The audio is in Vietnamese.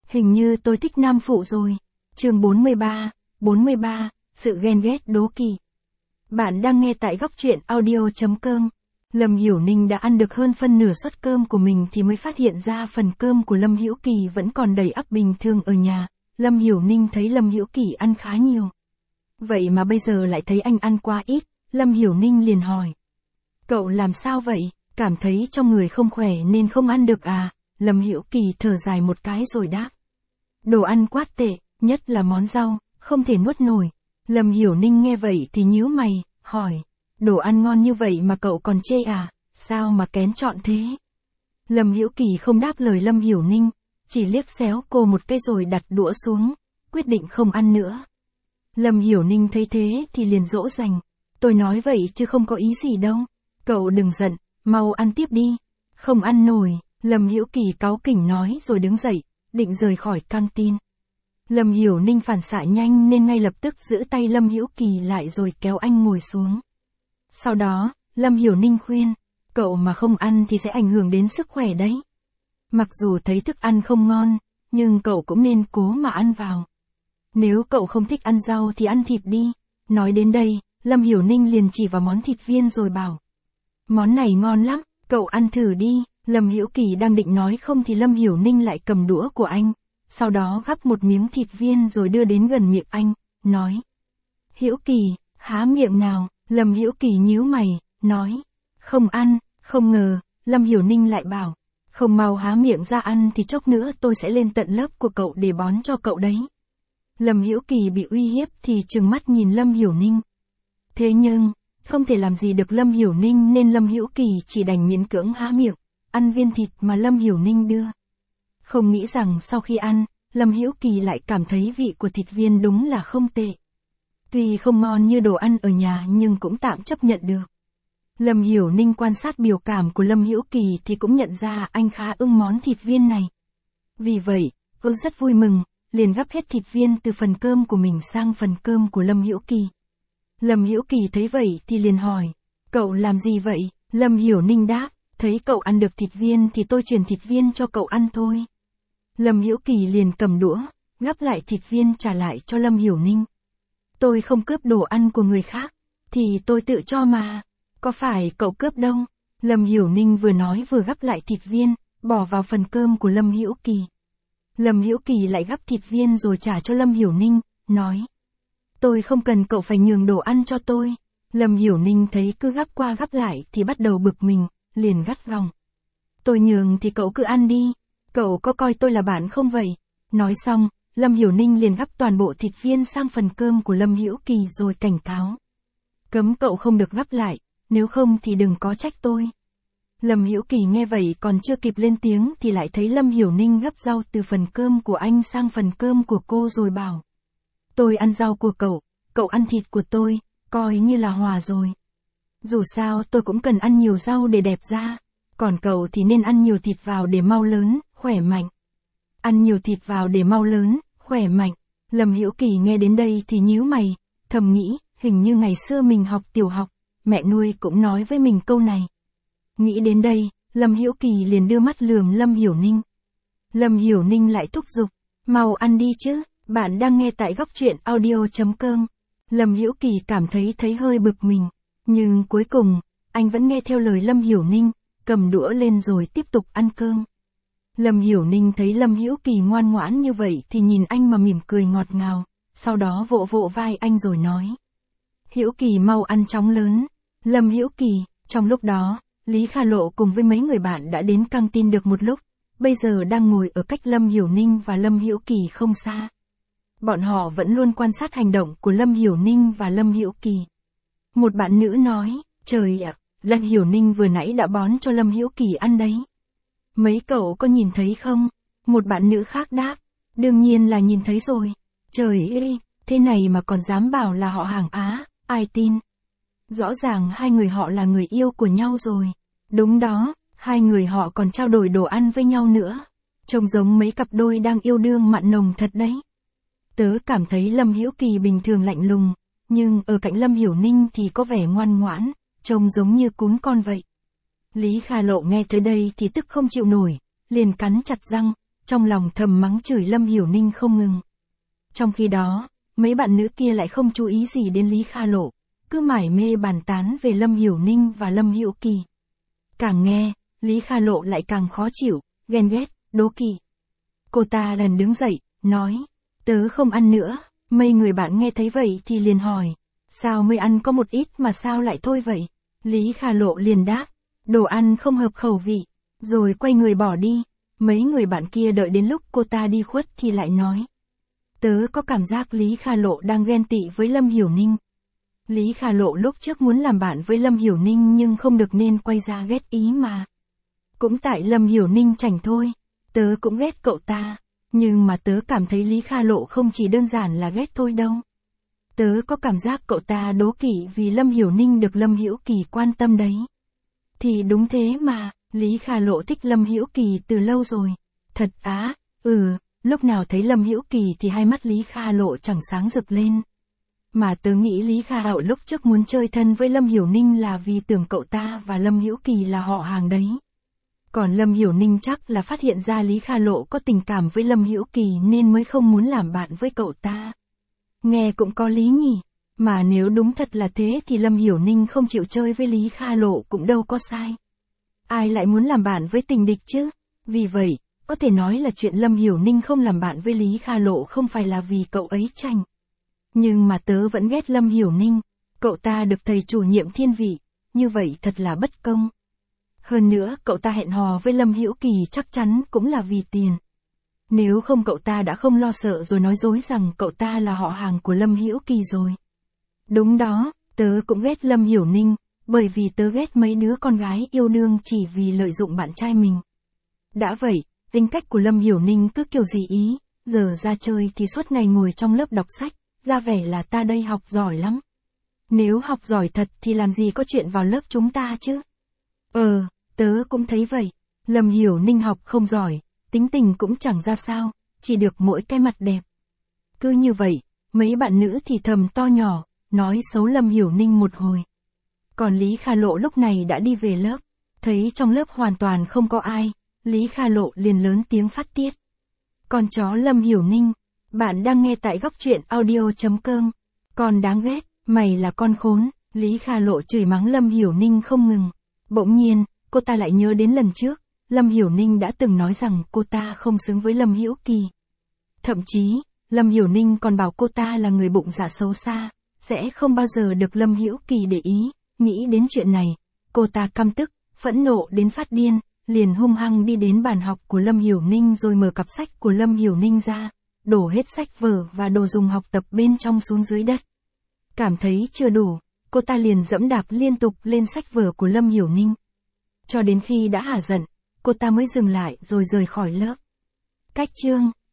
Hình như tôi thích nam phụ rồi. Chương 43, sự ghen ghét đố kỵ. Bạn đang nghe tại góc truyện audio.com. Lâm Hiểu Ninh đã ăn được hơn phân nửa suất cơm của mình thì mới phát hiện ra phần cơm của Lâm Hữu Kỳ vẫn còn đầy ắp bình thường ở nhà. Lâm Hiểu Ninh thấy Lâm Hữu Kỳ ăn khá nhiều. Vậy mà bây giờ lại thấy anh ăn quá ít, Lâm Hiểu Ninh liền hỏi. Cậu làm sao vậy, cảm thấy trong người không khỏe nên không ăn được à? Lâm Hữu Kỳ thở dài một cái rồi đáp. Đồ ăn quá tệ, nhất là món rau, không thể nuốt nổi. Lâm Hiểu Ninh nghe vậy thì nhíu mày, hỏi. Đồ ăn ngon như vậy mà cậu còn chê à, sao mà kén chọn thế? Lâm Hữu Kỳ không đáp lời Lâm Hiểu Ninh, chỉ liếc xéo cô một cái rồi đặt đũa xuống, quyết định không ăn nữa. Lâm Hiểu Ninh thấy thế thì liền dỗ dành. Tôi nói vậy chứ không có ý gì đâu. Cậu đừng giận, mau ăn tiếp đi. Không ăn nổi, Lâm Hữu Kỳ cáu kỉnh nói rồi đứng dậy, định rời khỏi căng tin. Lâm Hiểu Ninh phản xạ nhanh nên ngay lập tức giữ tay Lâm Hữu Kỳ lại rồi kéo anh ngồi xuống. Sau đó, Lâm Hiểu Ninh khuyên, cậu mà không ăn thì sẽ ảnh hưởng đến sức khỏe đấy. Mặc dù thấy thức ăn không ngon, nhưng cậu cũng nên cố mà ăn vào. Nếu cậu không thích ăn rau thì ăn thịt đi. Nói đến đây, Lâm Hiểu Ninh liền chỉ vào món thịt viên rồi bảo. Món này ngon lắm, cậu ăn thử đi. Lâm Hữu Kỳ đang định nói không thì Lâm Hiểu Ninh lại cầm đũa của anh. Sau đó gắp một miếng thịt viên rồi đưa đến gần miệng anh, nói. Hữu Kỳ, há miệng nào. Lâm Hữu Kỳ nhíu mày, nói. Không ăn, không ngờ, Lâm Hiểu Ninh lại bảo. Không mau há miệng ra ăn thì chốc nữa tôi sẽ lên tận lớp của cậu để bón cho cậu đấy. Lâm Hữu Kỳ bị uy hiếp thì trừng mắt nhìn Lâm Hiểu Ninh. Thế nhưng, không thể làm gì được Lâm Hiểu Ninh nên Lâm Hữu Kỳ chỉ đành miễn cưỡng há miệng, ăn viên thịt mà Lâm Hiểu Ninh đưa. Không nghĩ rằng sau khi ăn, Lâm Hữu Kỳ lại cảm thấy vị của thịt viên đúng là không tệ. Tuy không ngon như đồ ăn ở nhà nhưng cũng tạm chấp nhận được. Lâm Hiểu Ninh quan sát biểu cảm của Lâm Hữu Kỳ thì cũng nhận ra anh khá ưng món thịt viên này. Vì vậy, cô rất vui mừng, liền gắp hết thịt viên từ phần cơm của mình sang phần cơm của Lâm Hữu Kỳ. Lâm Hữu Kỳ thấy vậy thì liền hỏi, cậu làm gì vậy? Lâm Hiểu Ninh đáp, thấy cậu ăn được thịt viên thì tôi truyền thịt viên cho cậu ăn thôi. Lâm Hữu Kỳ liền cầm đũa, gắp lại thịt viên trả lại cho Lâm Hiểu Ninh. Tôi không cướp đồ ăn của người khác, thì tôi tự cho mà. Có phải cậu cướp đâu? Lâm Hiểu Ninh vừa nói vừa gắp lại thịt viên, bỏ vào phần cơm của Lâm Hữu Kỳ. Lâm Hữu Kỳ lại gắp thịt viên rồi trả cho Lâm Hiểu Ninh, nói. Tôi không cần cậu phải nhường đồ ăn cho tôi. Lâm Hiểu Ninh thấy cứ gắp qua gắp lại thì bắt đầu bực mình, liền gắt gỏng. Tôi nhường thì cậu cứ ăn đi, cậu có coi tôi là bạn không vậy? Nói xong, Lâm Hiểu Ninh liền gắp toàn bộ thịt viên sang phần cơm của Lâm Hữu Kỳ rồi cảnh cáo. Cấm cậu không được gắp lại, nếu không thì đừng có trách tôi. Lâm Hữu Kỳ nghe vậy còn chưa kịp lên tiếng thì lại thấy Lâm Hiểu Ninh gắp rau từ phần cơm của anh sang phần cơm của cô rồi bảo. Tôi ăn rau của cậu ăn thịt của tôi, coi như là hòa rồi. Dù sao tôi cũng cần ăn nhiều rau để đẹp da, còn cậu thì nên ăn nhiều thịt vào để mau lớn, khỏe mạnh. Ăn nhiều thịt vào để mau lớn, khỏe mạnh. Lâm Hữu Kỳ nghe đến đây thì nhíu mày, thầm nghĩ, hình như ngày xưa mình học tiểu học, mẹ nuôi cũng nói với mình câu này. Nghĩ đến đây, Lâm Hữu Kỳ liền đưa mắt lườm Lâm Hiểu Ninh. Lâm Hiểu Ninh lại thúc giục, mau ăn đi chứ, bạn đang nghe tại góc truyện audio.com. Lâm Hữu Kỳ cảm thấy hơi bực mình, nhưng cuối cùng, anh vẫn nghe theo lời Lâm Hiểu Ninh, cầm đũa lên rồi tiếp tục ăn cơm. Lâm Hiểu Ninh thấy Lâm Hữu Kỳ ngoan ngoãn như vậy thì nhìn anh mà mỉm cười ngọt ngào, sau đó vỗ vỗ vai anh rồi nói. Hữu Kỳ mau ăn chóng lớn. Lâm Hữu Kỳ, trong lúc đó, Lý Kha Lộ cùng với mấy người bạn đã đến căng tin được một lúc, bây giờ đang ngồi ở cách Lâm Hiểu Ninh và Lâm Hữu Kỳ không xa. Bọn họ vẫn luôn quan sát hành động của Lâm Hiểu Ninh và Lâm Hữu Kỳ. Một bạn nữ nói, trời ạ, Lâm Hiểu Ninh vừa nãy đã bón cho Lâm Hữu Kỳ ăn đấy. Mấy cậu có nhìn thấy không? Một bạn nữ khác đáp, đương nhiên là nhìn thấy rồi. Trời ơi, thế này mà còn dám bảo là họ hàng Á, ai tin? Rõ ràng hai người họ là người yêu của nhau rồi. Đúng đó, hai người họ còn trao đổi đồ ăn với nhau nữa. Trông giống mấy cặp đôi đang yêu đương mặn nồng thật đấy. Tớ cảm thấy Lâm Hữu Kỳ bình thường lạnh lùng, nhưng ở cạnh Lâm Hiểu Ninh thì có vẻ ngoan ngoãn, trông giống như cún con vậy. Lý Kha Lộ nghe tới đây thì tức không chịu nổi, liền cắn chặt răng, trong lòng thầm mắng chửi Lâm Hiểu Ninh không ngừng. Trong khi đó, mấy bạn nữ kia lại không chú ý gì đến Lý Kha Lộ, cứ mải mê bàn tán về Lâm Hiểu Ninh và Lâm Hữu Kỳ. Càng nghe, Lý Kha Lộ lại càng khó chịu, ghen ghét, đố kỵ. Cô ta lần đứng dậy, nói, tớ không ăn nữa. Mấy người bạn nghe thấy vậy thì liền hỏi, sao mới ăn có một ít mà sao lại thôi vậy? Lý Kha Lộ liền đáp, đồ ăn không hợp khẩu vị, rồi quay người bỏ đi. Mấy người bạn kia đợi đến lúc cô ta đi khuất thì lại nói, tớ có cảm giác Lý Kha Lộ đang ghen tị với Lâm Hiểu Ninh. Lý Kha Lộ lúc trước muốn làm bạn với Lâm Hiểu Ninh nhưng không được nên quay ra ghét ý mà. Cũng tại Lâm Hiểu Ninh chảnh thôi, tớ cũng ghét cậu ta, nhưng mà tớ cảm thấy Lý Kha Lộ không chỉ đơn giản là ghét thôi đâu. Tớ có cảm giác cậu ta đố kỵ vì Lâm Hiểu Ninh được Lâm Hữu Kỳ quan tâm đấy. Thì đúng thế mà, Lý Kha Lộ thích Lâm Hữu Kỳ từ lâu rồi. Thật á, lúc nào thấy Lâm Hữu Kỳ thì hai mắt Lý Kha Lộ chẳng sáng rực lên. Mà tớ nghĩ Lý Kha Lộ lúc trước muốn chơi thân với Lâm Hiểu Ninh là vì tưởng cậu ta và Lâm Hữu Kỳ là họ hàng đấy. Còn Lâm Hiểu Ninh chắc là phát hiện ra Lý Kha Lộ có tình cảm với Lâm Hữu Kỳ nên mới không muốn làm bạn với cậu ta. Nghe cũng có lý nhỉ, mà nếu đúng thật là thế thì Lâm Hiểu Ninh không chịu chơi với Lý Kha Lộ cũng đâu có sai. Ai lại muốn làm bạn với tình địch chứ? Vì vậy, có thể nói là chuyện Lâm Hiểu Ninh không làm bạn với Lý Kha Lộ không phải là vì cậu ấy chảnh. Nhưng mà tớ vẫn ghét Lâm Hiểu Ninh, cậu ta được thầy chủ nhiệm thiên vị, như vậy thật là bất công. Hơn nữa, cậu ta hẹn hò với Lâm Hữu Kỳ chắc chắn cũng là vì tiền. Nếu không cậu ta đã không lo sợ rồi nói dối rằng cậu ta là họ hàng của Lâm Hữu Kỳ rồi. Đúng đó, tớ cũng ghét Lâm Hiểu Ninh, bởi vì tớ ghét mấy đứa con gái yêu đương chỉ vì lợi dụng bạn trai mình. Đã vậy, tính cách của Lâm Hiểu Ninh cứ kiểu gì ý, giờ ra chơi thì suốt ngày ngồi trong lớp đọc sách, ra vẻ là ta đây học giỏi lắm. Nếu học giỏi thật thì làm gì có chuyện vào lớp chúng ta chứ? Tớ cũng thấy vậy. Lâm Hiểu Ninh học không giỏi, tính tình cũng chẳng ra sao, chỉ được mỗi cái mặt đẹp. Cứ như vậy, mấy bạn nữ thì thầm to nhỏ, nói xấu Lâm Hiểu Ninh một hồi. Còn Lý Kha Lộ lúc này đã đi về lớp, thấy trong lớp hoàn toàn không có ai, Lý Kha Lộ liền lớn tiếng phát tiết. Con chó Lâm Hiểu Ninh, bạn đang nghe tại góc truyện audio.com. Con đáng ghét, mày là con khốn. Lý Kha Lộ chửi mắng Lâm Hiểu Ninh không ngừng. Bỗng nhiên, cô ta lại nhớ đến lần trước, Lâm Hiểu Ninh đã từng nói rằng cô ta không xứng với Lâm Hữu Kỳ. Thậm chí, Lâm Hiểu Ninh còn bảo cô ta là người bụng dạ xấu xa, sẽ không bao giờ được Lâm Hữu Kỳ để ý. Nghĩ đến chuyện này, cô ta căm tức, phẫn nộ đến phát điên, liền hung hăng đi đến bàn học của Lâm Hiểu Ninh rồi mở cặp sách của Lâm Hiểu Ninh ra, đổ hết sách vở và đồ dùng học tập bên trong xuống dưới đất. Cảm thấy chưa đủ, cô ta liền giẫm đạp liên tục lên sách vở của Lâm Hiểu Ninh. Cho đến khi đã hả giận, cô ta mới dừng lại rồi rời khỏi lớp. Cách chương